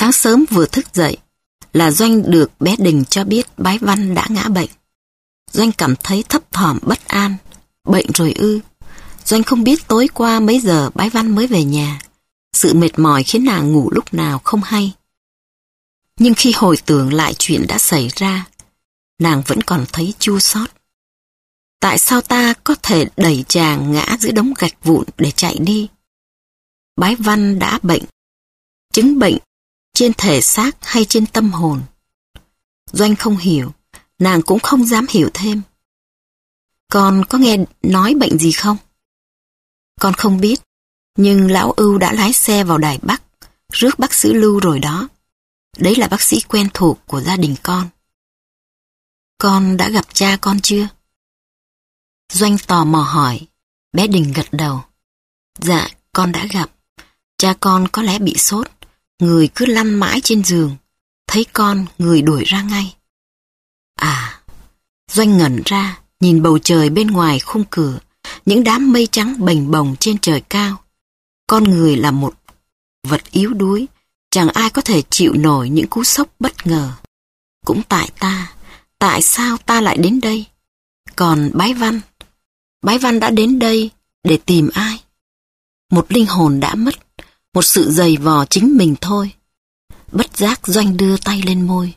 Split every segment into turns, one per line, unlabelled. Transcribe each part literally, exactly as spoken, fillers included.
Sáng sớm vừa thức dậy là Doanh được bé Đình cho biết bái Văn đã ngã bệnh. Doanh cảm thấy thấp thỏm bất an. Bệnh rồi ư? Doanh không biết tối qua mấy giờ bái Văn mới về nhà. Sự mệt mỏi khiến nàng ngủ lúc nào không hay. Nhưng khi hồi tưởng lại chuyện đã xảy ra, nàng vẫn còn thấy chua xót. Tại sao ta có thể đẩy chàng ngã giữa đống gạch vụn để chạy đi? Bái Văn đã bệnh. Chứng bệnh trên thể xác hay trên tâm hồn? Doanh không hiểu, nàng cũng không dám hiểu thêm. Con có nghe nói bệnh gì không? Con không biết, nhưng lão Ưu đã lái xe vào Đài Bắc, rước bác sĩ Lưu rồi đó. Đấy là bác sĩ quen thuộc của gia đình con. Con đã gặp cha con chưa? Doanh tò mò hỏi. Bé Đình gật đầu. Dạ, con đã gặp. Cha con có lẽ bị sốt, người cứ lăn mãi trên giường. Thấy con, người đuổi ra ngay. À, Doanh ngẩn ra, nhìn bầu trời bên ngoài khung cửa, những đám mây trắng bềnh bồng trên trời cao. Con người là một vật yếu đuối, chẳng ai có thể chịu nổi những cú sốc bất ngờ. Cũng tại ta, tại sao ta lại đến đây? Còn bái Văn, bái Văn đã đến đây để tìm ai? Một linh hồn đã mất, một sự dày vò chính mình thôi. Bất giác Doanh đưa tay lên môi.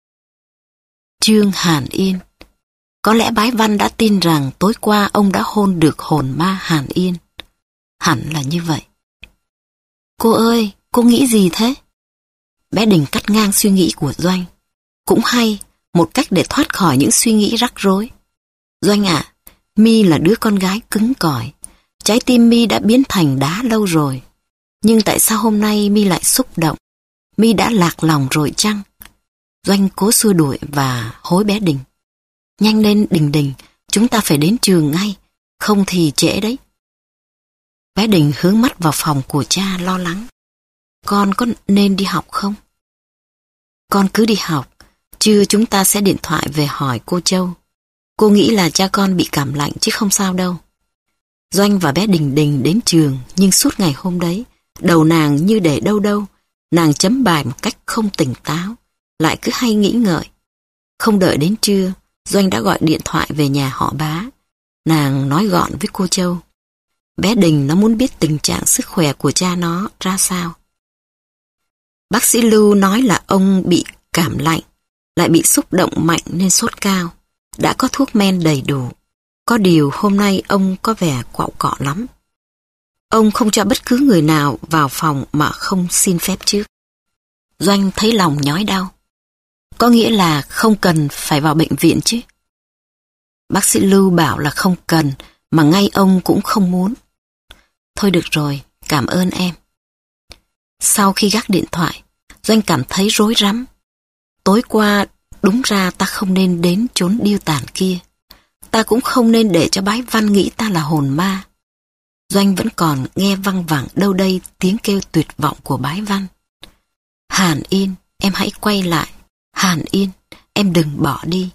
Trương Hàn Yên. Có lẽ bái Văn đã tin rằng tối qua ông đã hôn được hồn ma Hàn Yên. Hẳn là như vậy. Cô ơi, cô nghĩ gì thế? Bé Đình cắt ngang suy nghĩ của Doanh. Cũng hay, một cách để thoát khỏi những suy nghĩ rắc rối. Doanh ạ, à, My là đứa con gái cứng cỏi. Trái tim My đã biến thành đá lâu rồi. Nhưng tại sao hôm nay My lại xúc động? My đã lạc lòng rồi chăng? Doanh cố xua đuổi và hối bé Đình. Nhanh lên Đình Đình, chúng ta phải đến trường ngay, không thì trễ đấy. Bé Đình hướng mắt vào phòng của cha lo lắng. Con có nên đi học không? Con cứ đi học, trưa chúng ta sẽ điện thoại về hỏi cô Châu. Cô nghĩ là cha con bị cảm lạnh chứ không sao đâu. Doanh và bé Đình Đình đến trường, nhưng suốt ngày hôm đấy, đầu nàng như để đâu đâu, nàng chấm bài một cách không tỉnh táo, lại cứ hay nghĩ ngợi. Không đợi đến trưa, Doanh đã gọi điện thoại về nhà họ Bá. Nàng nói gọn với cô Châu. Bé Đình nó muốn biết tình trạng sức khỏe của cha nó ra sao. Bác sĩ Lưu nói là ông bị cảm lạnh, lại bị xúc động mạnh nên sốt cao. Đã có thuốc men đầy đủ. Có điều hôm nay ông có vẻ quạo cọ lắm. Ông không cho bất cứ người nào vào phòng mà không xin phép trước. Doanh thấy lòng nhói đau. Có nghĩa là không cần phải vào bệnh viện chứ? Bác sĩ Lưu bảo là không cần, mà ngay ông cũng không muốn. Thôi được rồi, cảm ơn em. Sau khi gác điện thoại, Doanh cảm thấy rối rắm. Tối qua, đúng ra ta không nên đến chốn điêu tàn kia. Ta cũng không nên để cho bái Văn nghĩ ta là hồn ma. Doanh vẫn còn nghe văng vẳng đâu đây tiếng kêu tuyệt vọng của bái Văn. Hàn Yên, em hãy quay lại. Hàn Yên, em đừng bỏ đi.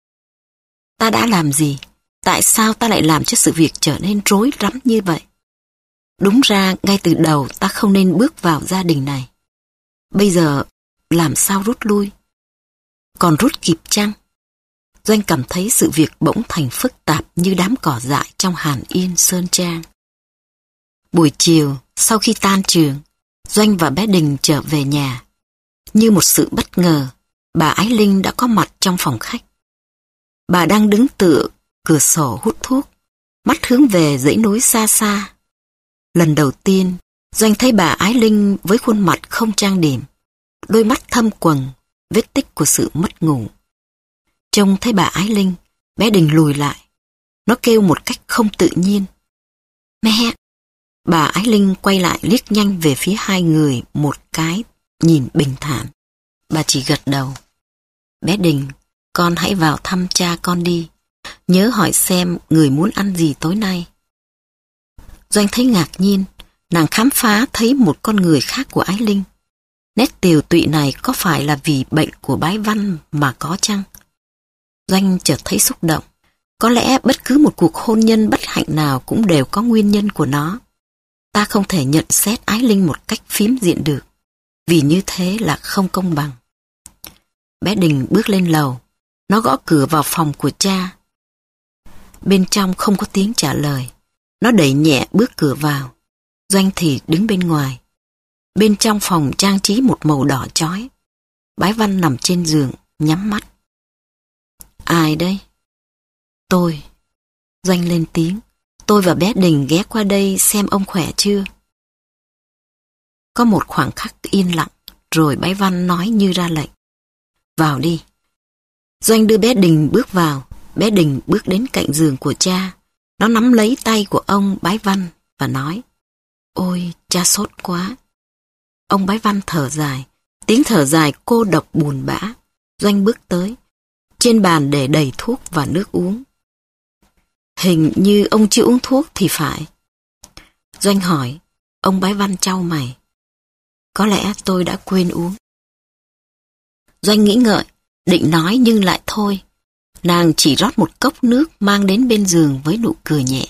Ta đã làm gì? Tại sao ta lại làm cho sự việc trở nên rối rắm như vậy? Đúng ra ngay từ đầu ta không nên bước vào gia đình này. Bây giờ làm sao rút lui? Còn rút kịp chăng? Doanh cảm thấy sự việc bỗng thành phức tạp như đám cỏ dại trong Hàn Yên Sơn Trang. Buổi chiều, sau khi tan trường, Doanh và bé Đình trở về nhà. Như một sự bất ngờ, bà Ái Linh đã có mặt trong phòng khách. Bà đang đứng tựa cửa sổ hút thuốc, mắt hướng về dãy núi xa xa. Lần đầu tiên, Doanh thấy bà Ái Linh với khuôn mặt không trang điểm, đôi mắt thâm quầng, vết tích của sự mất ngủ. Trông thấy bà Ái Linh, bé Đình lùi lại. Nó kêu một cách không tự nhiên. Mẹ! Bà Ái Linh quay lại liếc nhanh về phía hai người một cái, nhìn bình thản. Bà chỉ gật đầu. Bé Đình, con hãy vào thăm cha con đi. Nhớ hỏi xem người muốn ăn gì tối nay. Doanh thấy ngạc nhiên, nàng khám phá thấy một con người khác của Ái Linh. Nét tiều tụy này có phải là vì bệnh của bái Văn mà có chăng? Doanh chợt thấy xúc động. Có lẽ bất cứ một cuộc hôn nhân bất hạnh nào cũng đều có nguyên nhân của nó. Ta không thể nhận xét Ái Linh một cách phím diện được. vì như thế là không công bằng. Bé Đình bước lên lầu, nó gõ cửa vào phòng của cha. Bên trong không có tiếng trả lời, nó đẩy nhẹ bước cửa vào. Doanh thì đứng bên ngoài. Bên trong phòng trang trí một màu đỏ chói. Bái Văn nằm trên giường, nhắm mắt. Ai đây? Tôi. Doanh lên tiếng. Tôi và bé Đình ghé qua đây xem ông khỏe chưa. Có một khoảng khắc yên lặng, rồi Bái Văn nói như ra lệnh. Vào đi. Doanh đưa bé Đình bước vào. Bé Đình bước đến cạnh giường của cha. Nó nắm lấy tay của ông Bái Văn và nói: Ôi, cha sốt quá. Ông Bái Văn thở dài. Tiếng thở dài cô độc buồn bã. Doanh bước tới. Trên bàn để đầy thuốc và nước uống. Hình như ông chưa uống thuốc thì phải. Doanh hỏi. Ông Bái Văn chau mày. Có lẽ tôi đã quên uống. Doanh nghĩ ngợi, định nói nhưng lại thôi. Nàng chỉ rót một cốc nước mang đến bên giường với nụ cười nhẹ.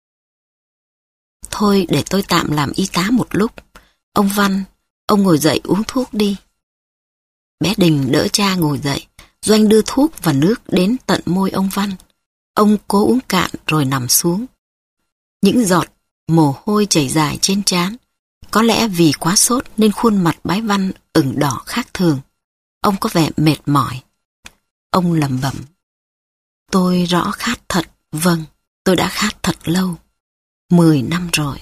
Thôi để tôi tạm làm y tá một lúc. Ông Văn, ông ngồi dậy uống thuốc đi. Bé Đình đỡ cha ngồi dậy. Doanh đưa thuốc và nước đến tận môi ông Văn. Ông cố uống cạn rồi nằm xuống. Những giọt mồ hôi chảy dài trên trán. Có lẽ vì quá sốt nên khuôn mặt Bái Văn ửng đỏ khác thường. Ông có vẻ mệt mỏi. Ông lẩm bẩm. Tôi rõ khát thật. Vâng, tôi đã khát thật lâu. Mười năm rồi.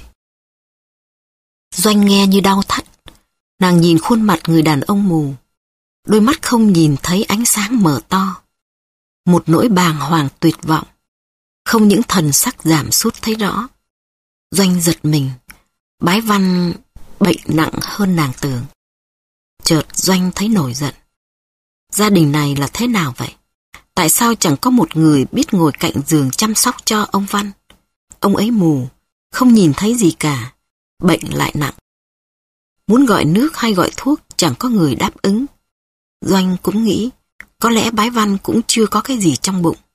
Doanh nghe như đau thắt. Nàng nhìn khuôn mặt người đàn ông mù. Đôi mắt không nhìn thấy ánh sáng mở to. Một nỗi bàng hoàng tuyệt vọng. Không những thần sắc giảm sút thấy rõ. Doanh giật mình. Bái Văn bệnh nặng hơn nàng tưởng. Chợt Doanh thấy nổi giận. Gia đình này là thế nào vậy? Tại sao chẳng có một người biết ngồi cạnh giường chăm sóc cho ông Văn? Ông ấy mù, không nhìn thấy gì cả. Bệnh lại nặng. Muốn gọi nước hay gọi thuốc chẳng có người đáp ứng. Doanh cũng nghĩ, có lẽ Bái Văn cũng chưa có cái gì trong bụng.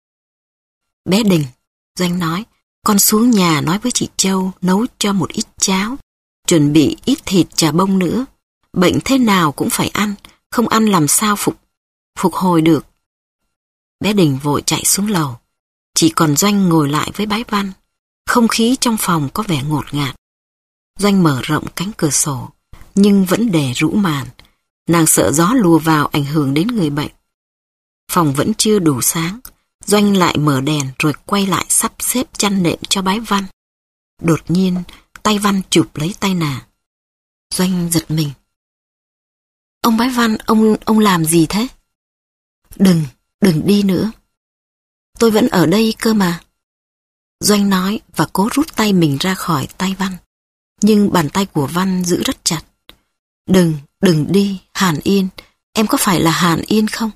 Bé Đình, Doanh nói, con xuống nhà nói với chị Châu nấu cho một ít cháo, chuẩn bị ít thịt chả bông nữa. Bệnh thế nào cũng phải ăn, không ăn làm sao phục phục hồi được. Bé Đình vội chạy xuống lầu. Chỉ còn Doanh ngồi lại với Bái Văn. Không khí trong phòng có vẻ ngột ngạt. Doanh mở rộng cánh cửa sổ, nhưng vẫn để rũ màn. Nàng sợ gió lùa vào ảnh hưởng đến người bệnh. Phòng vẫn chưa đủ sáng. Doanh lại mở đèn rồi quay lại sắp xếp chăn nệm cho Bái Văn. Đột nhiên, tay Văn chụp lấy tay nàng. Doanh giật mình. Ông Bái Văn, ông ông làm gì thế? Đừng, đừng đi nữa. Tôi vẫn ở đây cơ mà. Doanh nói và cố rút tay mình ra khỏi tay Văn. Nhưng bàn tay của Văn giữ rất chặt. Đừng, đừng đi, Hàn Yên. Em có phải là Hàn Yên không?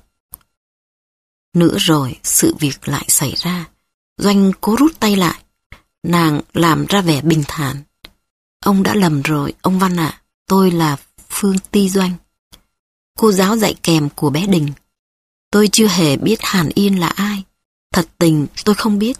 Nữa rồi, sự việc lại xảy ra. Doanh cố rút tay lại. Nàng làm ra vẻ bình thản. Ông đã lầm rồi, ông Văn ạ. À, tôi là Phương Ti Doanh, cô giáo dạy kèm của bé Đình. Tôi chưa hề biết Hàn Yên là ai. Thật tình tôi không biết.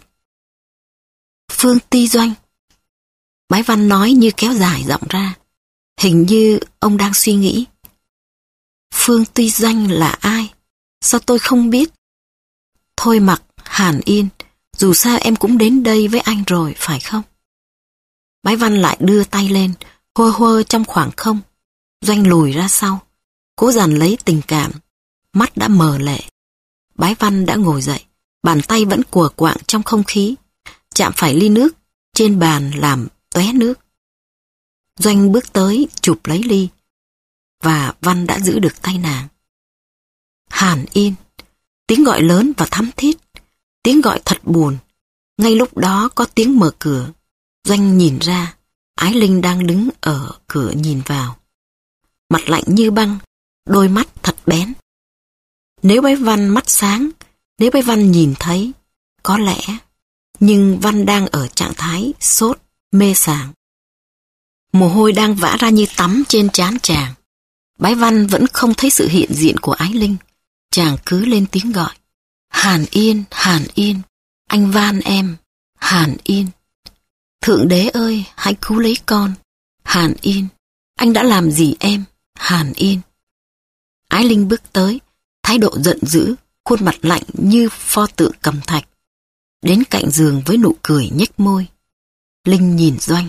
Phương Ti Doanh. Bái Văn nói như kéo dài giọng ra. Hình như ông đang suy nghĩ. Phương Ti Doanh là ai? Sao tôi không biết? Thôi mặc, Hàn Yên, dù sao em cũng đến đây với anh rồi, phải không? Bái Văn lại đưa tay lên, hơ hơ trong khoảng không. Doanh lùi ra sau, cố dằn lấy tình cảm. Mắt đã mờ lệ. Bái Văn đã ngồi dậy, bàn tay vẫn cùa quạng trong không khí, chạm phải ly nước trên bàn làm tóe nước. Doanh bước tới chụp lấy ly, và Văn đã giữ được tay nàng. Hàn Yên. Tiếng gọi lớn và thắm thiết. Tiếng gọi thật buồn. Ngay lúc đó có tiếng mở cửa. Doanh nhìn ra, Ái Linh đang đứng ở cửa nhìn vào. Mặt lạnh như băng, đôi mắt thật bén. Nếu Bái Văn mắt sáng, nếu Bái Văn nhìn thấy, có lẽ, nhưng Văn đang ở trạng thái sốt, mê sảng. Mồ hôi đang vã ra như tắm trên trán chàng. Bái Văn vẫn không thấy sự hiện diện của Ái Linh. Chàng cứ lên tiếng gọi. Hàn Yên, Hàn Yên, anh van em, Hàn Yên. Thượng đế ơi, hãy cứu lấy con. Hàn Yên, anh đã làm gì em? Hàn Yên. Ái Linh bước tới, thái độ giận dữ, khuôn mặt lạnh như pho tượng cầm thạch. Đến cạnh giường với nụ cười nhếch môi. Linh nhìn Doanh.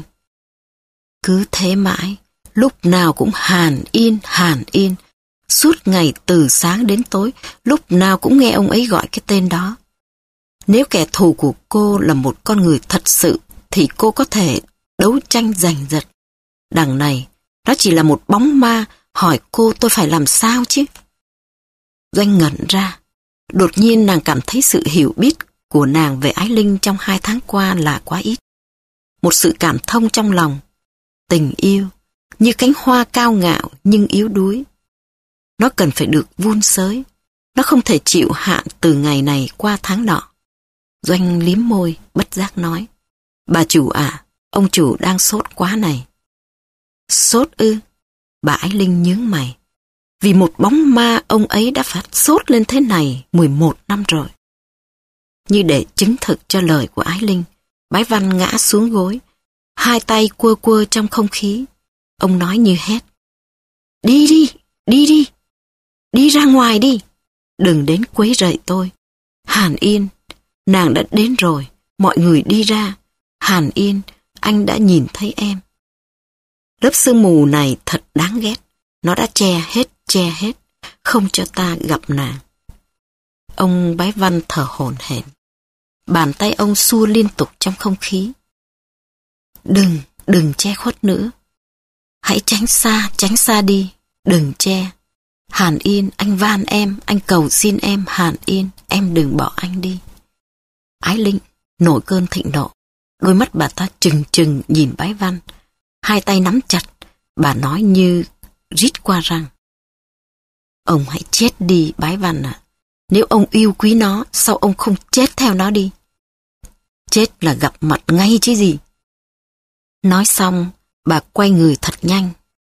Cứ thế mãi, lúc nào cũng Hàn Yên, Hàn Yên. Suốt ngày từ sáng đến tối, lúc nào cũng nghe ông ấy gọi cái tên đó. Nếu kẻ thù của cô là một con người thật sự, thì cô có thể đấu tranh giành giật. Đằng này, nó chỉ là một bóng ma, hỏi cô tôi phải làm sao chứ? Doanh ngẩn ra. Đột nhiên nàng cảm thấy sự hiểu biết của nàng về Ái Linh trong hai tháng qua là quá ít. Một sự cảm thông trong lòng. Tình yêu, như cánh hoa cao ngạo nhưng yếu đuối. Nó cần phải được vun sới. Nó không thể chịu hạn từ ngày này qua tháng nọ. Doanh liếm môi, bất giác nói. Bà chủ à, ông chủ đang sốt quá này. Sốt ư? Bà Ái Linh nhướng mày. Vì một bóng ma ông ấy đã phát sốt lên thế này mười một năm rồi. Như để chứng thực cho lời của Ái Linh, Bái Văn ngã xuống gối, hai tay quơ quơ trong không khí. Ông nói như hét. Đi đi, đi đi, đi ra ngoài đi. Đừng đến quấy rầy tôi. Hàn Yên, nàng đã đến rồi, mọi người đi ra. Hàn Yên, anh đã nhìn thấy em. Lớp sương mù này thật đáng ghét. Nó đã che hết, che hết, không cho ta gặp nàng. Ông Bái Văn thở hổn hển. Bàn tay ông xua liên tục trong không khí. Đừng, đừng che khuất nữa. Hãy tránh xa, tránh xa đi. Đừng che. Hàn Yên, anh van em, anh cầu xin em, Hàn Yên, em đừng bỏ anh đi. Ái Linh nổi cơn thịnh nộ. Đôi mắt bà ta trừng trừng nhìn Bái Văn. Hai tay nắm chặt, bà nói như rít qua răng. Ông hãy chết đi, Bái Văn ạ. À. Nếu ông yêu quý nó, sao ông không chết theo nó đi? Chết là gặp mặt ngay chứ gì. Nói xong, bà quay người thật nhanh.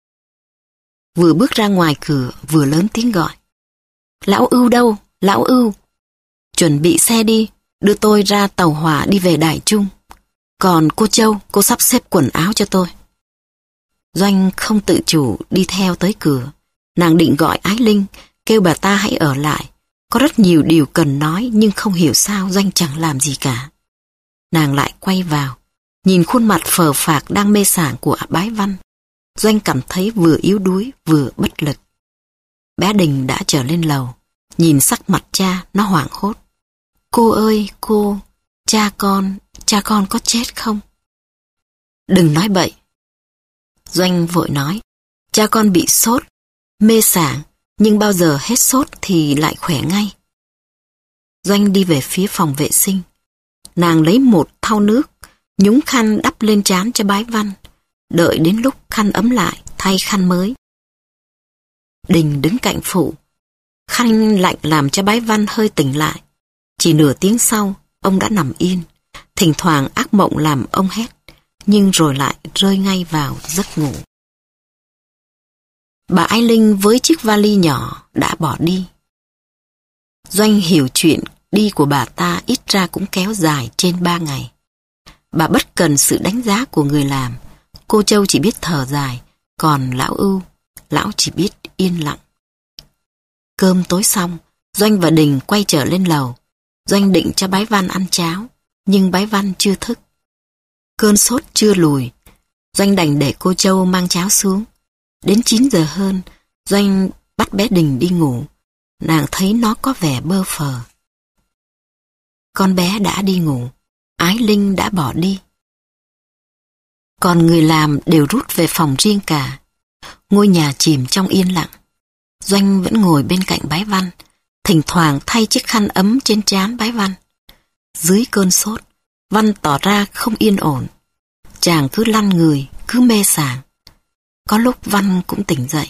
Vừa bước ra ngoài cửa, vừa lớn tiếng gọi. Lão Ưu đâu? Lão Ưu! Chuẩn bị xe đi, đưa tôi ra tàu hỏa đi về Đài Trung. Còn cô Châu, cô sắp xếp quần áo cho tôi. Doanh không tự chủ đi theo tới cửa. Nàng định gọi Ái Linh, kêu bà ta hãy ở lại. Có rất nhiều điều cần nói nhưng không hiểu sao Doanh chẳng làm gì cả. Nàng lại quay vào, nhìn khuôn mặt phờ phạc đang mê sảng của Bái Văn. Doanh cảm thấy vừa yếu đuối vừa bất lực. Bé Đình đã trở lên lầu, nhìn sắc mặt cha nó hoảng hốt. Cô ơi cô, cha con, cha con có chết không? Đừng nói bậy. Doanh vội nói, cha con bị sốt, mê sảng, nhưng bao giờ hết sốt thì lại khỏe ngay. Doanh đi về phía phòng vệ sinh. Nàng lấy một thau nước, nhúng khăn đắp lên trán cho Bái Văn. Đợi đến lúc khăn ấm lại, thay khăn mới. Đình đứng cạnh phụ. Khăn lạnh làm cho Bái Văn hơi tỉnh lại. Chỉ nửa tiếng sau, ông đã nằm yên. Thỉnh thoảng ác mộng làm ông hét, nhưng rồi lại rơi ngay vào giấc ngủ. Bà Ái Linh với chiếc vali nhỏ đã bỏ đi. Doanh hiểu chuyện đi của bà ta ít ra cũng kéo dài trên ba ngày. Bà bất cần sự đánh giá của người làm. Cô Châu chỉ biết thở dài, còn lão Ưu, lão chỉ biết yên lặng. Cơm tối xong, Doanh và Đình quay trở lên lầu. Doanh định cho Bái Văn ăn cháo, nhưng Bái Văn chưa thức. Cơn sốt chưa lùi, Doanh đành để cô Châu mang cháo xuống. Đến chín giờ hơn, Doanh bắt bé Đình đi ngủ. Nàng thấy nó có vẻ bơ phờ. Con bé đã đi ngủ, Ái Linh đã bỏ đi. Còn người làm đều rút về phòng riêng cả. Ngôi nhà chìm trong yên lặng. Doanh vẫn ngồi bên cạnh Bái Văn, thỉnh thoảng thay chiếc khăn ấm trên trán Bái Văn. Dưới cơn sốt, Văn tỏ ra không yên ổn. Chàng cứ lăn người, cứ mê sảng. Có lúc Văn cũng tỉnh dậy.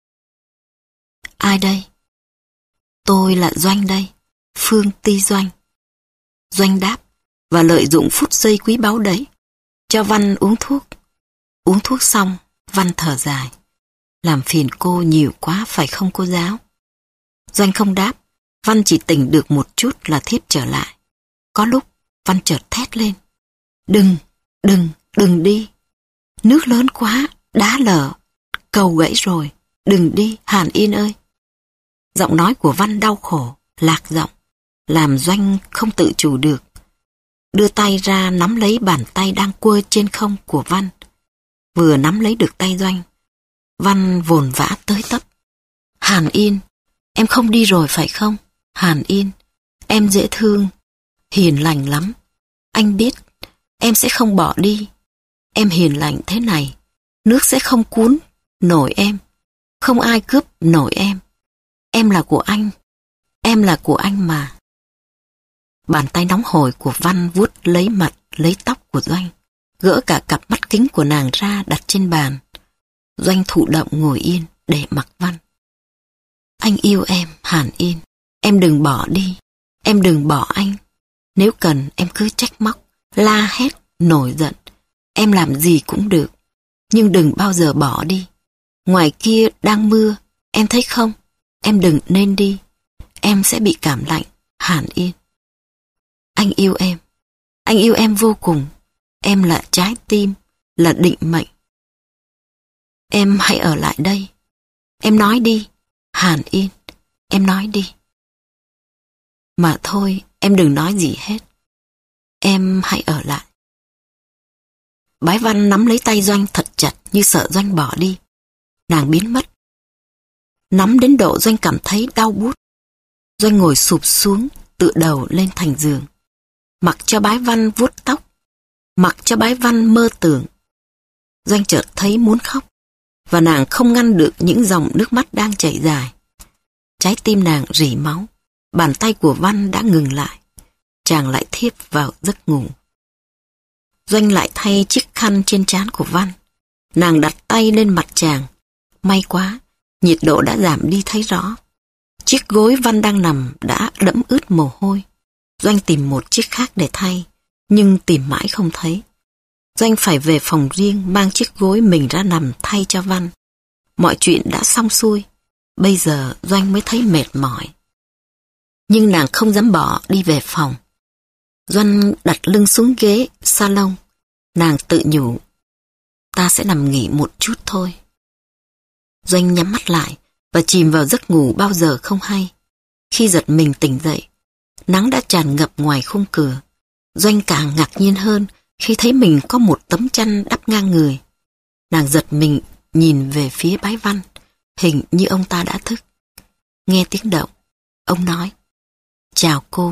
Ai đây? Tôi là Doanh đây, Phương Ti Doanh. Doanh đáp và lợi dụng phút giây quý báu đấy, cho Văn uống thuốc. Uống thuốc xong, Văn thở dài. Làm phiền cô nhiều quá phải không cô giáo? Doanh không đáp, Văn chỉ tỉnh được một chút là thiếp trở lại. Có lúc, Văn chợt thét lên. Đừng, đừng, đừng đi. Nước lớn quá, đá lở, cầu gãy rồi, đừng đi, Hàn Yên ơi. Giọng nói của Văn đau khổ, lạc giọng, làm Doanh không tự chủ được. Đưa tay ra nắm lấy bàn tay đang quơ trên không của Văn. Vừa nắm lấy được tay Doanh, Văn vồn vã tới tấp. Hàn Yên, em không đi rồi phải không? Hàn Yên, em dễ thương, hiền lành lắm. Anh biết, em sẽ không bỏ đi. Em hiền lành thế này, nước sẽ không cuốn nổi em. Không ai cướp nổi em. Em là của anh. Em là của anh mà. Bàn tay nóng hổi của Văn vuốt lấy mặt, lấy tóc của Doanh, gỡ cả cặp mắt kính của nàng ra đặt trên bàn. Doanh thụ động ngồi yên để mặc Văn. Anh yêu em, Hàn Yên. Em đừng bỏ đi. Em đừng bỏ anh. Nếu cần em cứ trách móc, la hét, nổi giận. Em làm gì cũng được. Nhưng đừng bao giờ bỏ đi. Ngoài kia đang mưa, em thấy không? Em đừng nên đi. Em sẽ bị cảm lạnh, Hàn Yên. Anh yêu em. Anh yêu em vô cùng. Em là trái tim, là định mệnh. Em hãy ở lại đây. Em nói đi, Hàn Yên. Em nói đi. Mà thôi, em đừng nói gì hết. Em hãy ở lại. Bái Văn nắm lấy tay Doanh thật chặt như sợ Doanh bỏ đi. Nàng biến mất. Nắm đến độ Doanh cảm thấy đau buốt. Doanh ngồi sụp xuống, tựa đầu lên thành giường. Mặc cho Bái Văn vuốt tóc. Mặc cho Bái Văn mơ tưởng. Doanh chợt thấy muốn khóc. Và nàng không ngăn được những dòng nước mắt đang chảy dài. Trái tim nàng rỉ máu. Bàn tay của Văn đã ngừng lại. Chàng lại thiếp vào giấc ngủ. Doanh lại thay chiếc khăn trên trán của Văn. Nàng đặt tay lên mặt chàng. May quá, nhiệt độ đã giảm đi thấy rõ. Chiếc gối Văn đang nằm đã đẫm ướt mồ hôi. Doanh tìm một chiếc khác để thay, nhưng tìm mãi không thấy. Doanh phải về phòng riêng mang chiếc gối mình ra nằm thay cho Văn. Mọi chuyện đã xong xuôi. Bây giờ Doanh mới thấy mệt mỏi. Nhưng nàng không dám bỏ đi về phòng. Doanh đặt lưng xuống ghế salon. Nàng tự nhủ, ta sẽ nằm nghỉ một chút thôi. Doanh nhắm mắt lại và chìm vào giấc ngủ bao giờ không hay. Khi giật mình tỉnh dậy, nắng đã tràn ngập ngoài khung cửa. Doanh càng ngạc nhiên hơn khi thấy mình có một tấm chăn đắp ngang người. Nàng giật mình nhìn về phía Bái Văn, hình như ông ta đã thức. Nghe tiếng động, ông nói, chào cô.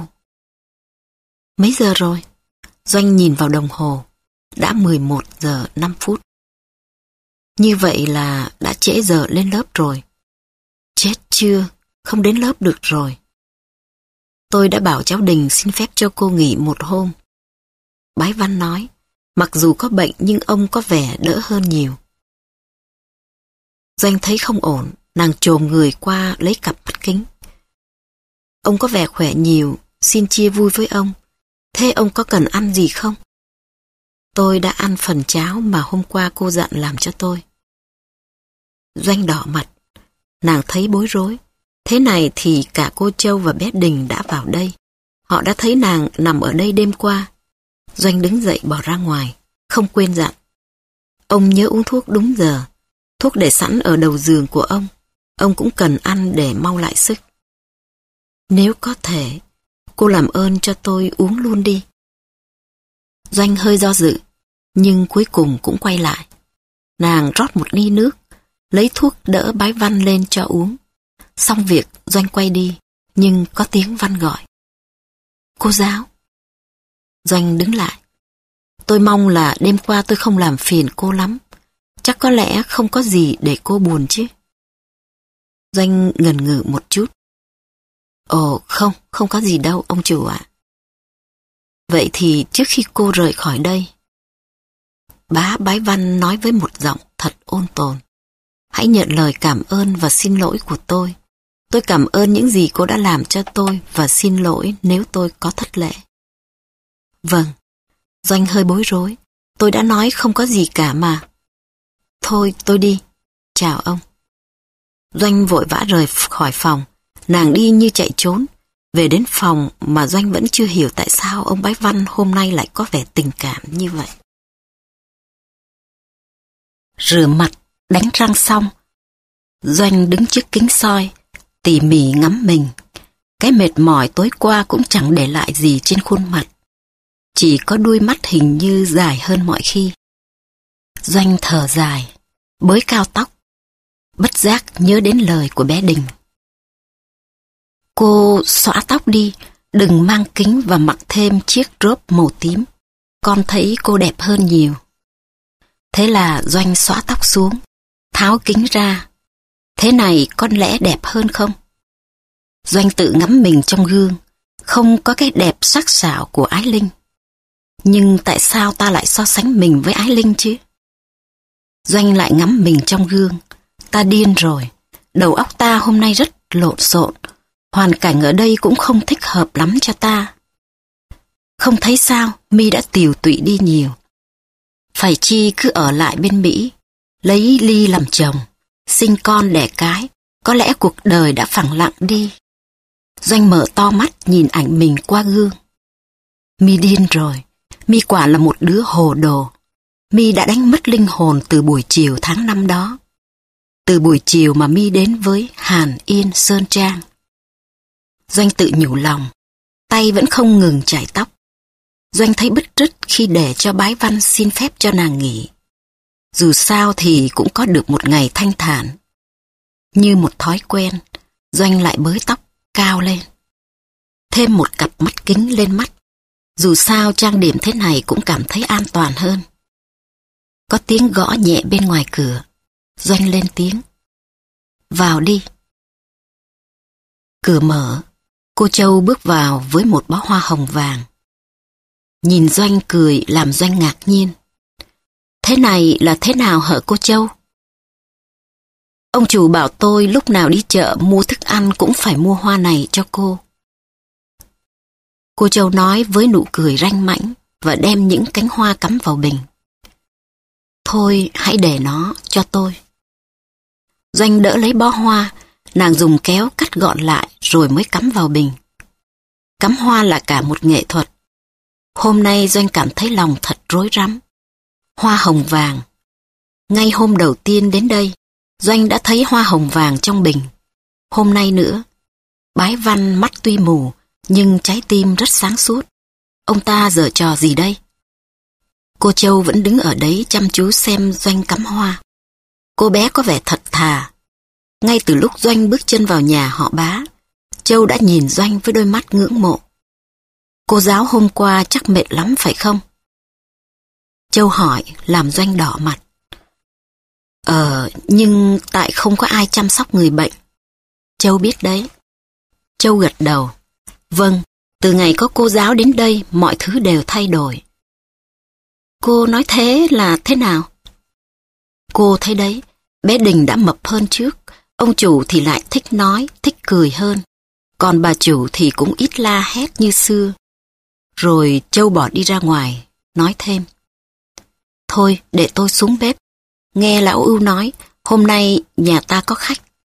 Mấy giờ rồi? Doanh nhìn vào đồng hồ, đã mười một giờ năm phút. Như vậy là đã trễ giờ lên lớp rồi. Chết chưa, không đến lớp được rồi. Tôi đã bảo cháu Đình xin phép cho cô nghỉ một hôm. Bái Văn nói, mặc dù có bệnh nhưng ông có vẻ đỡ hơn nhiều. Doanh thấy không ổn, nàng chồm người qua lấy cặp mắt kính. Ông có vẻ khỏe nhiều, xin chia vui với ông. Thế ông có cần ăn gì không? Tôi đã ăn phần cháo mà hôm qua cô dặn làm cho tôi. Doanh đỏ mặt, nàng thấy bối rối. Thế này thì cả cô Châu và bé Đình đã vào đây. Họ đã thấy nàng nằm ở đây đêm qua. Doanh đứng dậy bỏ ra ngoài, không quên dặn. Ông nhớ uống thuốc đúng giờ. Thuốc để sẵn ở đầu giường của ông. Ông cũng cần ăn để mau lại sức. Nếu có thể, cô làm ơn cho tôi uống luôn đi. Doanh hơi do dự, nhưng cuối cùng cũng quay lại. Nàng rót một ly nước, lấy thuốc đỡ Bái Văn lên cho uống. Xong việc, Doanh quay đi, nhưng có tiếng Văn gọi. Cô giáo. Doanh đứng lại. Tôi mong là đêm qua tôi không làm phiền cô lắm. Chắc có lẽ không có gì để cô buồn chứ. Doanh ngần ngừ một chút. Ồ không, không có gì đâu ông chủ ạ. Vậy thì trước khi cô rời khỏi đây, bá Bái Văn nói với một giọng thật ôn tồn. Hãy nhận lời cảm ơn và xin lỗi của tôi. Tôi cảm ơn những gì cô đã làm cho tôi và xin lỗi nếu tôi có thất lễ. Vâng. Doanh hơi bối rối. Tôi đã nói không có gì cả mà. Thôi tôi đi. Chào ông. Doanh vội vã rời khỏi phòng. Nàng đi như chạy trốn. Về đến phòng mà Doanh vẫn chưa hiểu tại sao ông Bái Văn hôm nay lại có vẻ tình cảm như vậy. Rửa mặt, đánh răng xong, Doanh đứng trước kính soi, tỉ mỉ ngắm mình. Cái mệt mỏi tối qua cũng chẳng để lại gì trên khuôn mặt. Chỉ có đuôi mắt hình như dài hơn mọi khi. Doanh thở dài, bới cao tóc. Bất giác nhớ đến lời của bé Đình. Cô xõa tóc đi, đừng mang kính và mặc thêm chiếc rốp màu tím. Con thấy cô đẹp hơn nhiều. Thế là Doanh xõa tóc xuống, tháo kính ra. Thế này có lẽ đẹp hơn không? Doanh tự ngắm mình trong gương, không có cái đẹp sắc sảo của Ái Linh. Nhưng tại sao ta lại so sánh mình với Ái Linh chứ? Doanh lại ngắm mình trong gương. Ta điên rồi, đầu óc ta hôm nay rất lộn xộn. Hoàn cảnh ở đây cũng không thích hợp lắm cho ta. Không thấy sao, Mi đã tiều tụy đi nhiều. Phải chi cứ ở lại bên Mỹ, lấy Ly làm chồng, sinh con đẻ cái, có lẽ cuộc đời đã phẳng lặng đi. Doanh mở to mắt nhìn ảnh mình qua gương. Mi điên rồi, Mi quả là một đứa hồ đồ. Mi đã đánh mất linh hồn từ buổi chiều tháng năm đó. Từ buổi chiều mà Mi đến với Hàn Yên Sơn Trang. Doanh tự nhủ lòng, tay vẫn không ngừng chải tóc. Doanh thấy bứt rứt khi để cho Bái Văn xin phép cho nàng nghỉ. Dù sao thì cũng có được một ngày thanh thản. Như một thói quen, Doanh lại bới tóc cao lên. Thêm một cặp mắt kính lên mắt. Dù sao trang điểm thế này cũng cảm thấy an toàn hơn. Có tiếng gõ nhẹ bên ngoài cửa. Doanh lên tiếng. Vào đi. Cửa mở. Cô Châu bước vào với một bó hoa hồng vàng. Nhìn Doanh cười làm Doanh ngạc nhiên. Thế này là thế nào hả cô Châu? Ông chủ bảo tôi lúc nào đi chợ mua thức ăn cũng phải mua hoa này cho cô. Cô Châu nói với nụ cười ranh mãnh và đem những cánh hoa cắm vào bình. Thôi hãy để nó cho tôi. Doanh đỡ lấy bó hoa, nàng dùng kéo cắt gọn lại rồi mới cắm vào bình. Cắm hoa là cả một nghệ thuật. Hôm nay Doanh cảm thấy lòng thật rối rắm. Hoa hồng vàng. Ngay hôm đầu tiên đến đây, Doanh đã thấy hoa hồng vàng trong bình. Hôm nay nữa, Bái Văn mắt tuy mù, nhưng trái tim rất sáng suốt. Ông ta giở trò gì đây? Cô Châu vẫn đứng ở đấy chăm chú xem Doanh cắm hoa. Cô bé có vẻ thật thà. Ngay từ lúc Doanh bước chân vào nhà họ Bá, Châu đã nhìn Doanh với đôi mắt ngưỡng mộ. Cô giáo hôm qua chắc mệt lắm phải không? Châu hỏi làm Doanh đỏ mặt. Ờ, nhưng tại không có ai chăm sóc người bệnh. Châu biết đấy. Châu gật đầu. Vâng, từ ngày có cô giáo đến đây mọi thứ đều thay đổi. Cô nói thế là thế nào? Cô thấy đấy, bé Đình đã mập hơn trước. Ông chủ thì lại thích nói, thích cười hơn. Còn bà chủ thì cũng ít la hét như xưa. Rồi Châu bỏ đi ra ngoài, nói thêm. Thôi, để tôi xuống bếp. Nghe lão Ưu nói, hôm nay nhà ta có khách.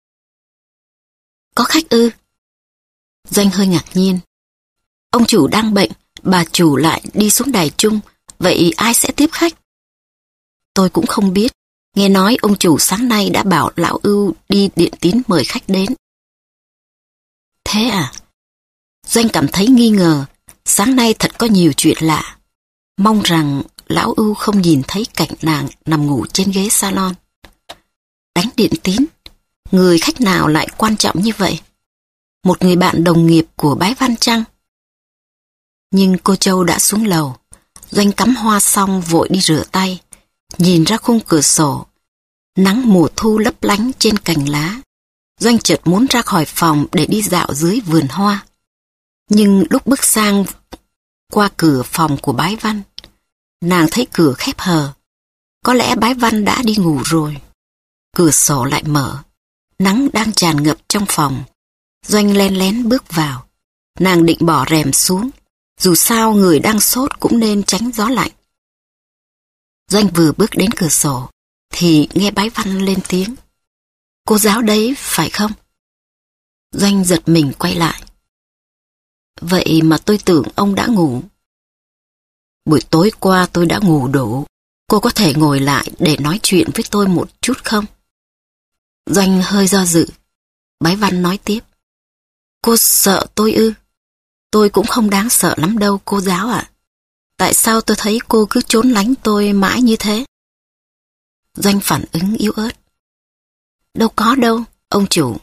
Có khách ư? Doanh hơi ngạc nhiên. Ông chủ đang bệnh, bà chủ lại đi xuống đài chung, vậy ai sẽ tiếp khách? Tôi cũng không biết. Nghe nói ông chủ sáng nay đã bảo lão Ưu đi điện tín mời khách đến. Thế à? Doanh cảm thấy nghi ngờ. Sáng nay thật có nhiều chuyện lạ. Mong rằng lão Ưu không nhìn thấy cảnh nàng nằm ngủ trên ghế salon. Đánh điện tín? Người khách nào lại quan trọng như vậy? Một người bạn đồng nghiệp của Bái Văn chăng? Nhưng cô Châu đã xuống lầu. Doanh cắm hoa xong vội đi rửa tay. Nhìn ra khung cửa sổ. Nắng mùa thu lấp lánh trên cành lá. Doanh chợt muốn ra khỏi phòng để đi dạo dưới vườn hoa. Nhưng lúc bước sang qua cửa phòng của Bái Văn, nàng thấy cửa khép hờ. Có lẽ Bái Văn đã đi ngủ rồi. Cửa sổ lại mở. Nắng đang tràn ngập trong phòng. Doanh len lén bước vào. Nàng định bỏ rèm xuống. Dù sao người đang sốt cũng nên tránh gió lạnh. Doanh vừa bước đến cửa sổ thì nghe Bái Văn lên tiếng. Cô giáo đấy phải không? Doanh giật mình quay lại. Vậy mà tôi tưởng ông đã ngủ. Buổi tối qua tôi đã ngủ đủ. Cô có thể ngồi lại để nói chuyện với tôi một chút không? Doanh hơi do dự. Bái Văn nói tiếp. Cô sợ tôi ư? Tôi cũng không đáng sợ lắm đâu cô giáo ạ. Tại sao tôi thấy cô cứ trốn lánh tôi mãi như thế? Doanh phản ứng yếu ớt. Đâu có đâu, ông chủ.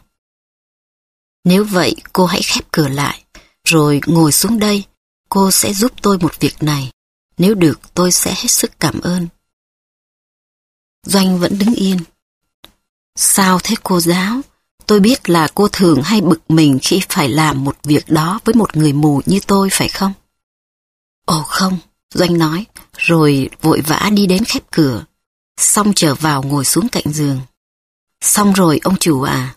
Nếu vậy cô hãy khép cửa lại, rồi ngồi xuống đây. Cô sẽ giúp tôi một việc này. Nếu được tôi sẽ hết sức cảm ơn. Doanh vẫn đứng yên. Sao thế cô giáo? Tôi biết là cô thường hay bực mình khi phải làm một việc đó với một người mù như tôi phải không? Ồ không, Doanh nói, rồi vội vã đi đến khép cửa. Xong trở vào ngồi xuống cạnh giường. Xong rồi ông chủ à.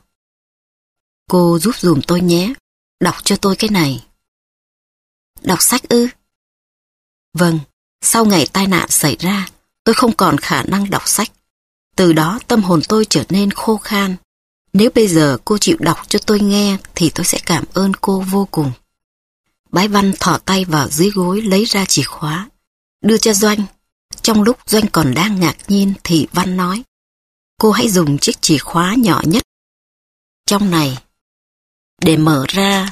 Cô giúp dùm tôi nhé. Đọc cho tôi cái này. Đọc sách ư? Vâng, sau ngày tai nạn xảy ra, tôi không còn khả năng đọc sách. Từ đó tâm hồn tôi trở nên khô khan. Nếu bây giờ cô chịu đọc cho tôi nghe thì tôi sẽ cảm ơn cô vô cùng. Bái Văn thò tay vào dưới gối lấy ra chìa khóa, đưa cho Doanh. Trong lúc Doanh còn đang ngạc nhiên thì Văn nói, cô hãy dùng chiếc chìa khóa nhỏ nhất trong này để mở ra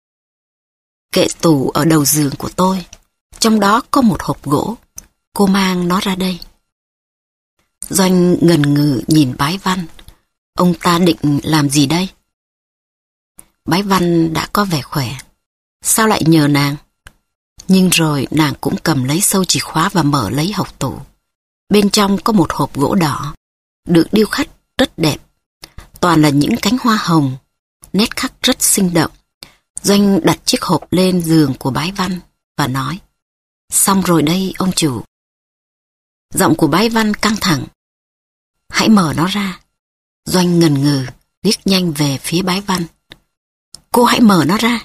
kệ tủ ở đầu giường của tôi. Trong đó có một hộp gỗ. Cô mang nó ra đây. Doanh ngần ngừ nhìn Bái Văn. Ông ta định làm gì đây? Bái Văn đã có vẻ khỏe. Sao lại nhờ nàng? Nhưng rồi nàng cũng cầm lấy sâu chìa khóa và mở lấy hộc tủ. Bên trong có một hộp gỗ đỏ, được điêu khắc rất đẹp. Toàn là những cánh hoa hồng, nét khắc rất sinh động. Doanh đặt chiếc hộp lên giường của Bái Văn và nói, xong rồi đây ông chủ. Giọng của Bái Văn căng thẳng. Hãy mở nó ra. Doanh ngần ngừ, liếc nhanh về phía Bái Văn. Cô hãy mở nó ra.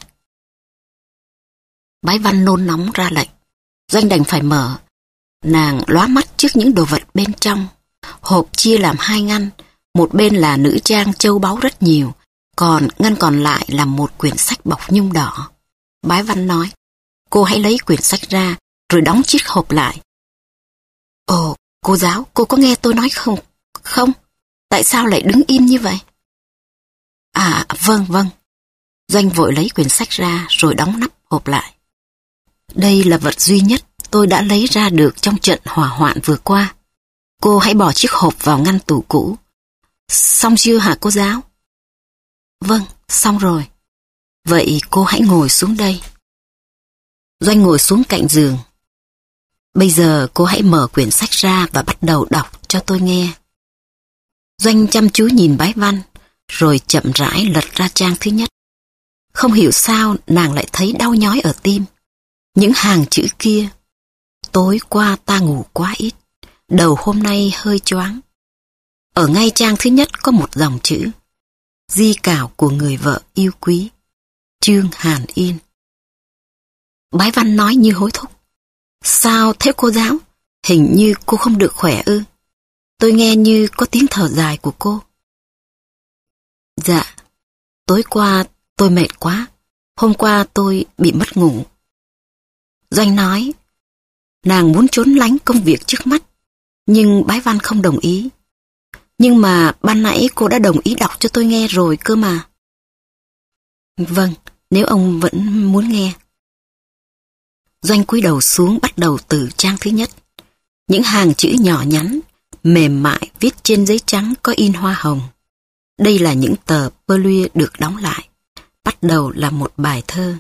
Bái Văn nôn nóng ra lệnh. Doanh đành phải mở. Nàng lóa mắt trước những đồ vật bên trong. Hộp chia làm hai ngăn. Một bên là nữ trang châu báu rất nhiều, còn ngăn còn lại là một quyển sách bọc nhung đỏ. Bái Văn nói, cô hãy lấy quyển sách ra, rồi đóng chiếc hộp lại. Ồ, cô giáo, cô có nghe tôi nói không? Không, tại sao lại đứng im như vậy? À, vâng, vâng. Doanh vội lấy quyển sách ra, rồi đóng nắp hộp lại. Đây là vật duy nhất tôi đã lấy ra được trong trận hỏa hoạn vừa qua. Cô hãy bỏ chiếc hộp vào ngăn tủ cũ. Xong chưa hả cô giáo? Vâng, xong rồi. Vậy cô hãy ngồi xuống đây. Doanh ngồi xuống cạnh giường. Bây giờ cô hãy mở quyển sách ra và bắt đầu đọc cho tôi nghe. Doanh chăm chú nhìn Bái Văn, rồi chậm rãi lật ra trang thứ nhất. Không hiểu sao nàng lại thấy đau nhói ở tim. Những hàng chữ kia. Tối qua ta ngủ quá ít, đầu hôm nay hơi choáng. Ở ngay trang thứ nhất có một dòng chữ. Di cảo của người vợ yêu quý. Trương Hàn Yên. Bái Văn nói như hối thúc. Sao thế cô giáo? Hình như cô không được khỏe ư? Tôi nghe như có tiếng thở dài của cô. Dạ, tối qua tôi mệt quá. Hôm qua tôi bị mất ngủ. Doanh nói, nàng muốn trốn lánh công việc trước mắt, nhưng Bái Văn không đồng ý. Nhưng mà ban nãy cô đã đồng ý đọc cho tôi nghe rồi cơ mà. Vâng, nếu ông vẫn muốn nghe. Doanh cúi đầu xuống bắt đầu từ trang thứ nhất. Những hàng chữ nhỏ nhắn, mềm mại viết trên giấy trắng có in hoa hồng. Đây là những tờ Perluia được đóng lại. Bắt đầu là một bài thơ.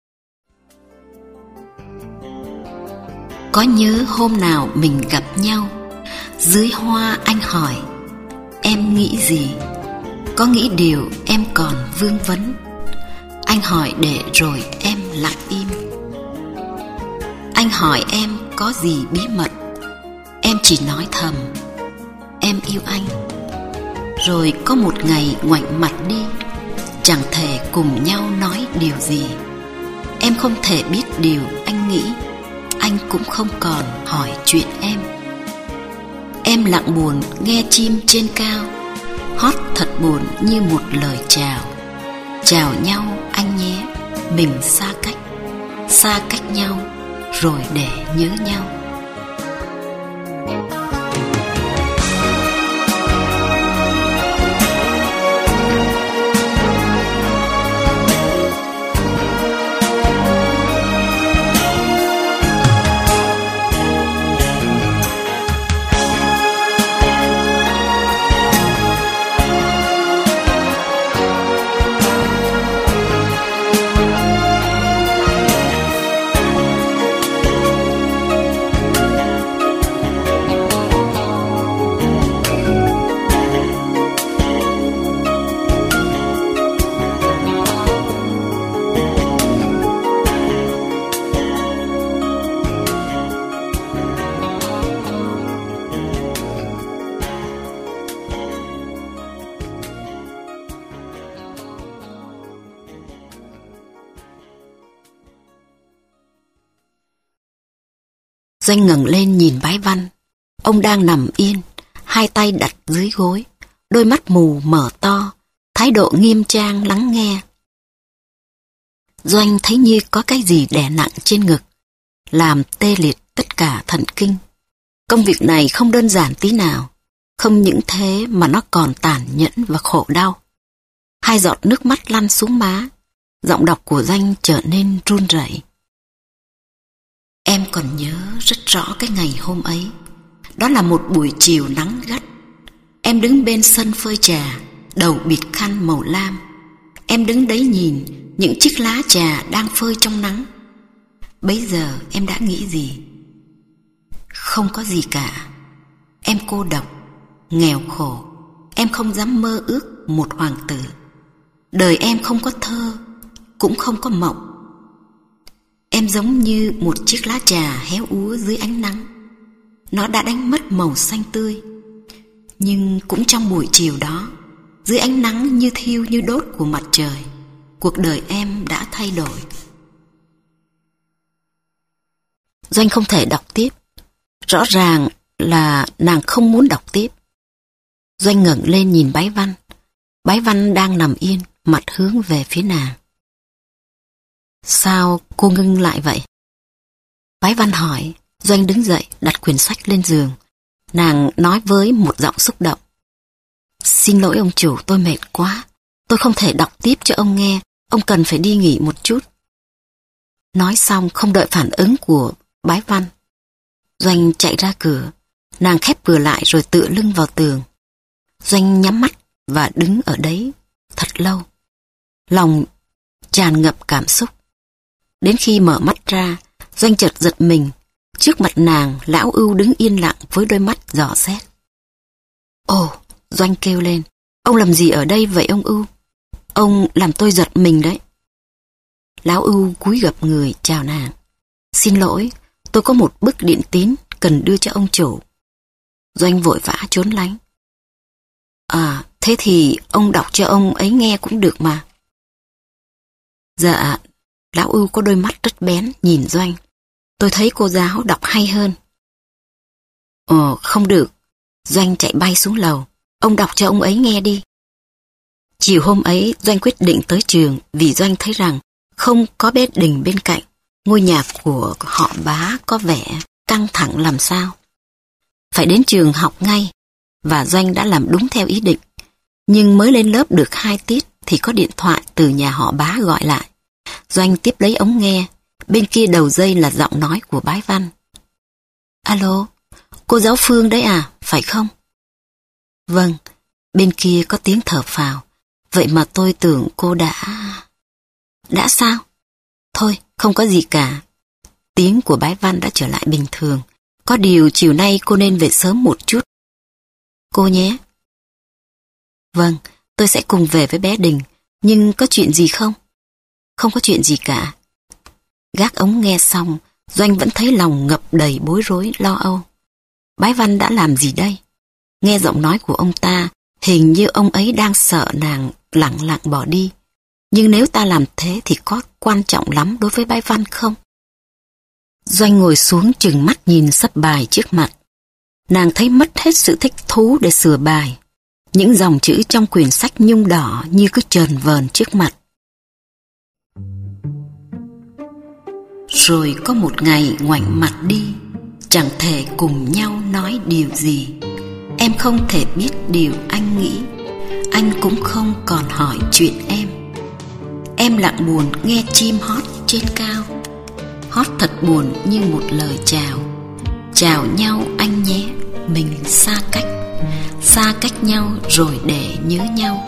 Có nhớ hôm nào mình gặp nhau, dưới hoa anh hỏi, em nghĩ gì? Có nghĩ điều em còn vương vấn. Anh hỏi để rồi em lặng im. Anh hỏi em có gì bí mật. Em chỉ nói thầm, em yêu anh. Rồi có một ngày ngoảnh mặt đi, chẳng thể cùng nhau nói điều gì. Em không thể biết điều anh nghĩ, anh cũng không còn hỏi chuyện em. Em lặng buồn nghe chim trên cao, hót thật buồn như một lời chào. Chào nhau anh nhé, mình xa cách. Xa cách nhau rồi để nhớ nhau. Doanh ngẩng lên nhìn Bái Văn. Ông đang nằm yên, hai tay đặt dưới gối, đôi mắt mù mở to, thái độ nghiêm trang lắng nghe. Doanh thấy như có cái gì đè nặng trên ngực, làm tê liệt tất cả thần kinh. Công việc này không đơn giản tí nào, không những thế mà nó còn tàn nhẫn và khổ đau. Hai giọt nước mắt lăn xuống má, giọng đọc của Doanh trở nên run rẩy. Em còn nhớ rất rõ cái ngày hôm ấy. Đó là một buổi chiều nắng gắt. Em đứng bên sân phơi trà, đầu bịt khăn màu lam. Em đứng đấy nhìn những chiếc lá trà đang phơi trong nắng. Bấy giờ em đã nghĩ gì? Không có gì cả. Em cô độc, nghèo khổ. Em không dám mơ ước một hoàng tử. Đời em không có thơ, cũng không có mộng. Em giống như một chiếc lá trà héo úa dưới ánh nắng. Nó đã đánh mất màu xanh tươi. Nhưng cũng trong buổi chiều đó, dưới ánh nắng như thiêu như đốt của mặt trời, cuộc đời em đã thay đổi. Doanh không thể đọc tiếp. Rõ ràng là nàng không muốn đọc tiếp. Doanh ngẩng lên nhìn Bái Văn. Bái Văn đang nằm yên, mặt hướng về phía nàng. Sao cô ngưng lại vậy? Bái Văn hỏi. Doanh đứng dậy, đặt quyển sách lên giường. Nàng nói với một giọng xúc động. Xin lỗi ông chủ, tôi mệt quá. Tôi không thể đọc tiếp cho ông nghe. Ông cần phải đi nghỉ một chút. Nói xong không đợi phản ứng của Bái Văn, Doanh chạy ra cửa. Nàng khép cửa lại rồi tựa lưng vào tường. Doanh nhắm mắt và đứng ở đấy thật lâu. Lòng tràn ngập cảm xúc. Đến khi mở mắt ra, Doanh chợt giật mình. Trước mặt nàng, lão Ưu đứng yên lặng với đôi mắt dò xét. Ồ, Doanh kêu lên. Ông làm gì ở đây vậy ông Ưu? Ông làm tôi giật mình đấy. Lão Ưu cúi gập người chào nàng. Xin lỗi, tôi có một bức điện tín cần đưa cho ông chủ. Doanh vội vã trốn lánh. À, thế thì ông đọc cho ông ấy nghe cũng được mà. Dạ, lão Ưu có đôi mắt rất bén nhìn Doanh. Tôi thấy cô giáo đọc hay hơn. Ồ, không được. Doanh chạy bay xuống lầu. Ông đọc cho ông ấy nghe đi. Chiều hôm ấy, Doanh quyết định tới trường vì Doanh thấy rằng không có bé Đình bên cạnh. Ngôi nhà của họ Bá có vẻ căng thẳng làm sao. Phải đến trường học ngay, và Doanh đã làm đúng theo ý định. Nhưng mới lên lớp được hai tiết thì có điện thoại từ nhà họ Bá gọi lại. Doanh tiếp lấy ống nghe. Bên kia đầu dây là giọng nói của Bái Văn. Alo, cô giáo Phương đấy à, phải không? Vâng, bên kia có tiếng thở phào. Vậy mà tôi tưởng cô đã... Đã sao? Thôi, không có gì cả. Tiếng của Bái Văn đã trở lại bình thường. Có điều chiều nay cô nên về sớm một chút. Cô nhé. Vâng, tôi sẽ cùng về với bé Đình. Nhưng có chuyện gì không? Không có chuyện gì cả. Gác ống nghe xong, Doanh vẫn thấy lòng ngập đầy bối rối, lo âu. Bái Văn đã làm gì đây? Nghe giọng nói của ông ta, hình như ông ấy đang sợ nàng lặng lặng bỏ đi. Nhưng nếu ta làm thế thì có quan trọng lắm đối với Bái Văn không? Doanh ngồi xuống chừng mắt nhìn sấp bài trước mặt. Nàng thấy mất hết sự thích thú để sửa bài. Những dòng chữ trong quyển sách nhung đỏ như cứ chờn vờn trước mặt. Rồi có một ngày ngoảnh mặt đi, chẳng thể cùng nhau nói điều gì. Em không thể biết điều anh nghĩ, anh cũng không còn hỏi chuyện em. Em lặng buồn nghe chim hót trên cao, hót thật buồn như một lời chào. Chào nhau anh nhé, mình xa cách, xa cách nhau rồi để nhớ nhau.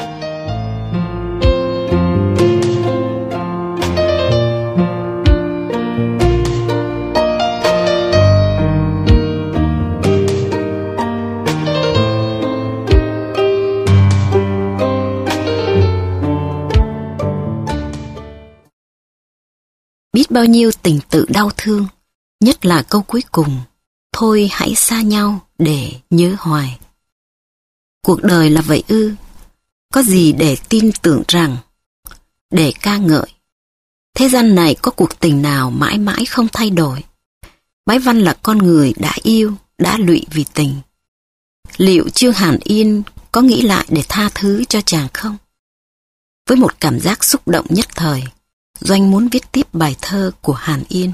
Biết bao nhiêu tình tự đau thương, nhất là câu cuối cùng, thôi hãy xa nhau để nhớ hoài. Cuộc đời là vậy ư? Có gì để tin tưởng rằng, để ca ngợi? Thế gian này có cuộc tình nào mãi mãi không thay đổi? Bái Văn là con người đã yêu, đã lụy vì tình. Liệu Trương Hàn Yên có nghĩ lại để tha thứ cho chàng không? Với một cảm giác xúc động nhất thời, Doanh muốn viết tiếp bài thơ của Hàn Yên.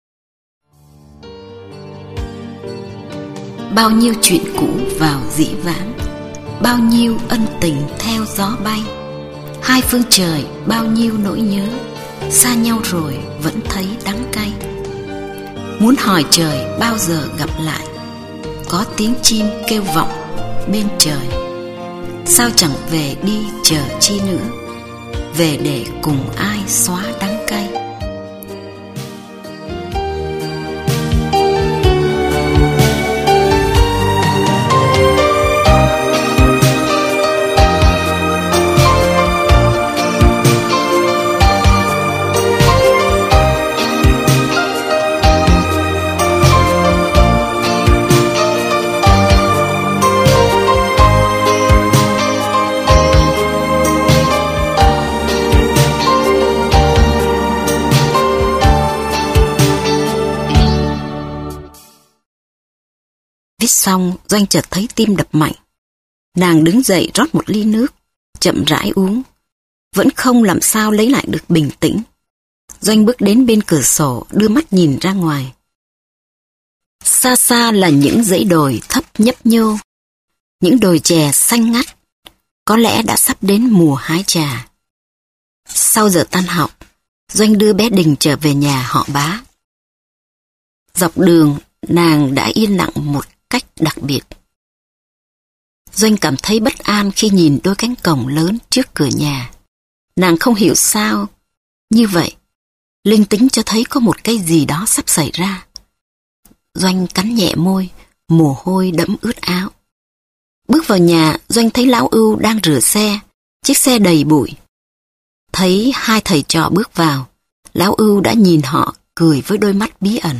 Bao nhiêu chuyện cũ vào dĩ vãng, bao nhiêu ân tình theo gió bay. Hai phương trời bao nhiêu nỗi nhớ, xa nhau rồi vẫn thấy đắng cay. Muốn hỏi trời bao giờ gặp lại, có tiếng chim kêu vọng bên trời. Sao chẳng về đi chờ chi nữa, về để cùng ai xóa đắng cay. Viết xong, Doanh chợt thấy tim đập mạnh. Nàng đứng dậy rót một ly nước, chậm rãi uống. Vẫn không làm sao lấy lại được bình tĩnh. Doanh bước đến bên cửa sổ, đưa mắt nhìn ra ngoài. Xa xa là những dãy đồi thấp nhấp nhô, những đồi chè xanh ngắt. Có lẽ đã sắp đến mùa hái trà. Sau giờ tan học, Doanh đưa bé Đình trở về nhà họ Bá. Dọc đường, nàng đã yên lặng một cách đặc biệt. Doanh cảm thấy bất an khi nhìn đôi cánh cổng lớn trước cửa nhà. Nàng không hiểu sao như vậy, linh tính cho thấy có một cái gì đó sắp xảy ra. Doanh cắn nhẹ môi, mồ hôi đẫm ướt áo. Bước vào nhà, Doanh thấy Lão Ưu đang rửa xe, chiếc xe đầy bụi. Thấy hai thầy trò bước vào, Lão Ưu đã nhìn họ cười với đôi mắt bí ẩn.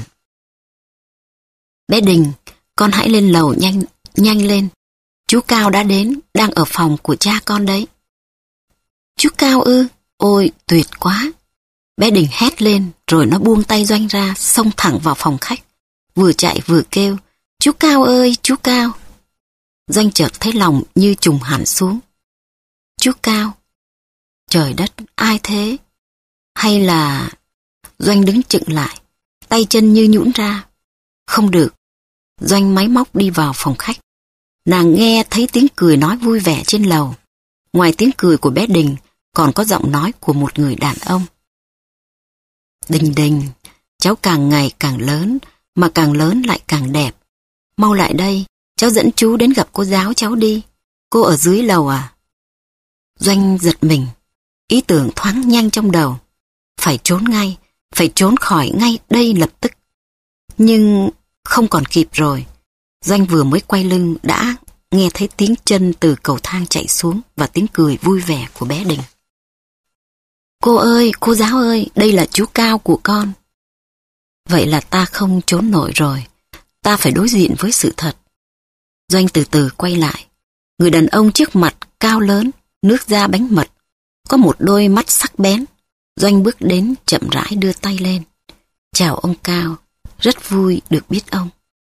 Bé Đình, con hãy lên lầu nhanh, nhanh lên. Chú Cao đã đến, đang ở phòng của cha con đấy. Chú Cao ư? Ôi, tuyệt quá. Bé Đình hét lên, rồi nó buông tay Doanh ra, xông thẳng vào phòng khách. Vừa chạy vừa kêu, chú Cao ơi, chú Cao. Doanh chợt thấy lòng như trùng hẳn xuống. Chú Cao? Trời đất, ai thế? Hay là... Doanh đứng chựng lại, tay chân như nhũn ra. Không được. Doanh máy móc đi vào phòng khách. Nàng nghe thấy tiếng cười nói vui vẻ trên lầu. Ngoài tiếng cười của bé Đình, còn có giọng nói của một người đàn ông. Đình Đình, cháu càng ngày càng lớn, mà càng lớn lại càng đẹp. Mau lại đây, cháu dẫn chú đến gặp cô giáo cháu đi. Cô ở dưới lầu à? Doanh giật mình. Ý tưởng thoáng nhanh trong đầu. Phải trốn ngay, phải trốn khỏi ngay đây lập tức. Nhưng không còn kịp rồi. Doanh vừa mới quay lưng đã nghe thấy tiếng chân từ cầu thang chạy xuống và tiếng cười vui vẻ của bé Đình. Cô ơi, cô giáo ơi, đây là chú Cao của con. Vậy là ta không trốn nổi rồi. Ta phải đối diện với sự thật. Doanh từ từ quay lại. Người đàn ông trước mặt cao lớn, nước da bánh mật, có một đôi mắt sắc bén. Doanh bước đến chậm rãi đưa tay lên. Chào ông Cao, rất vui được biết ông.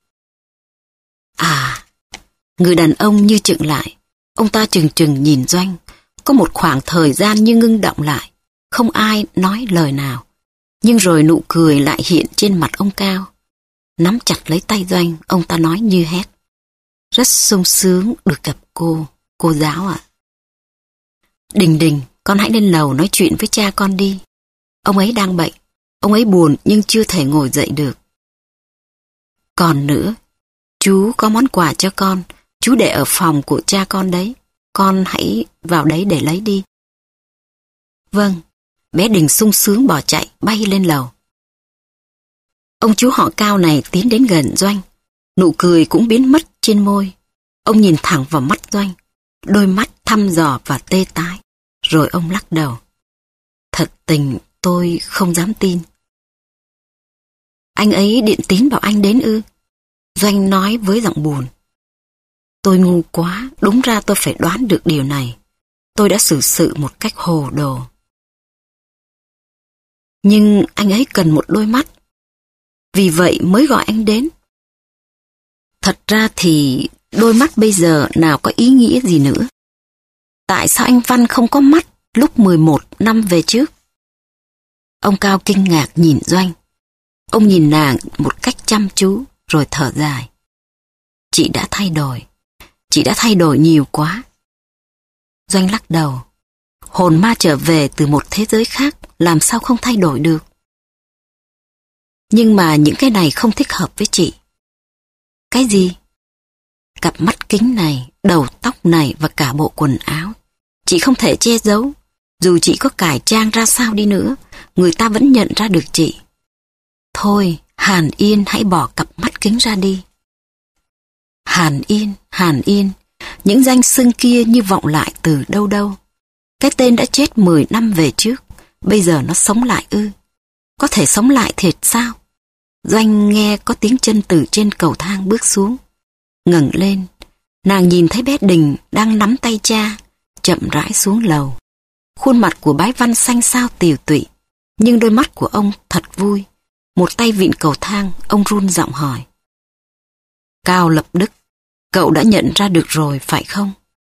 À, người đàn ông như chựng lại. Ông ta chừng chừng nhìn Doanh. Có một khoảng thời gian như ngưng động lại. Không ai nói lời nào. Nhưng rồi nụ cười lại hiện trên mặt ông Cao. Nắm chặt lấy tay Doanh, ông ta nói như hét. Rất sung sướng được gặp cô, cô giáo ạ. Đình Đình, con hãy lên lầu nói chuyện với cha con đi. Ông ấy đang bệnh, ông ấy buồn nhưng chưa thể ngồi dậy được. Còn nữa, chú có món quà cho con, chú để ở phòng của cha con đấy. Con hãy vào đấy để lấy đi. Vâng, bé Đình sung sướng bỏ chạy, bay lên lầu. Ông chú họ Cao này tiến đến gần Doanh. Nụ cười cũng biến mất trên môi. Ông nhìn thẳng vào mắt Doanh. Đôi mắt thăm dò và tê tái. Rồi ông lắc đầu. Thật tình tôi không dám tin. Anh ấy điện tín bảo anh đến ư? Doanh nói với giọng buồn. Tôi ngu quá, đúng ra tôi phải đoán được điều này. Tôi đã xử sự một cách hồ đồ. Nhưng anh ấy cần một đôi mắt. vì vậy mới gọi anh đến. Thật ra thì đôi mắt bây giờ nào có ý nghĩa gì nữa. Tại sao anh Văn không có mắt lúc mười một năm về trước? Ông Cao kinh ngạc nhìn Doanh. Ông nhìn nàng một cách chăm chú rồi thở dài. Chị đã thay đổi. Chị đã thay đổi nhiều quá. Doanh lắc đầu. Hồn ma trở về từ một thế giới khác, làm sao không thay đổi được? Nhưng mà những cái này không thích hợp với chị. Cái gì? Cặp mắt kính này, đầu tóc này và cả bộ quần áo. Chị không thể che giấu. Dù chị có cải trang ra sao đi nữa, người ta vẫn nhận ra được chị. Thôi, Hàn Yên hãy bỏ cặp mắt kính ra đi. Hàn Yên, Hàn Yên, những danh xưng kia như vọng lại từ đâu đâu. Cái tên đã chết mười năm về trước, bây giờ nó sống lại ư? Có thể sống lại thiệt sao? Doanh nghe có tiếng chân từ trên cầu thang bước xuống. Ngẩng lên, nàng nhìn thấy bé Đình đang nắm tay cha, chậm rãi xuống lầu. Khuôn mặt của bái Văn xanh xao tiều tụy, nhưng đôi mắt của ông thật vui. Một tay vịn cầu thang, ông run giọng hỏi. Cao Lập Đức, cậu đã nhận ra được rồi phải không?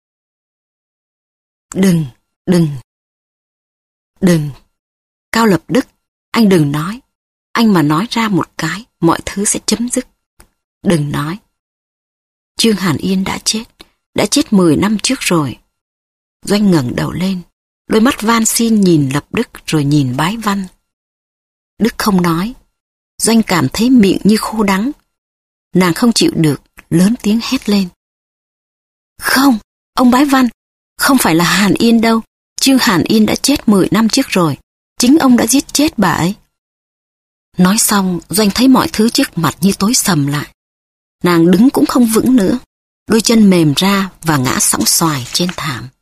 Đừng, đừng, đừng. Cao Lập Đức, anh đừng nói. Anh mà nói ra một cái, mọi thứ sẽ chấm dứt. Đừng nói. Trương Hàn Yên đã chết, đã chết mười năm trước rồi. Doanh ngẩng đầu lên, đôi mắt van xin nhìn Lập Đức rồi nhìn bái Văn. Đức không nói. Doanh cảm thấy miệng như khô đắng. Nàng không chịu được, lớn tiếng hét lên. Không, ông bái Văn, không phải là Hàn Yên đâu. Trương Hàn Yên đã chết mười năm trước rồi. Chính ông đã giết chết bà ấy. Nói xong, Doanh thấy mọi thứ trước mặt như tối sầm lại. Nàng đứng cũng không vững nữa. Đôi chân mềm ra và ngã sõng xoài trên thảm.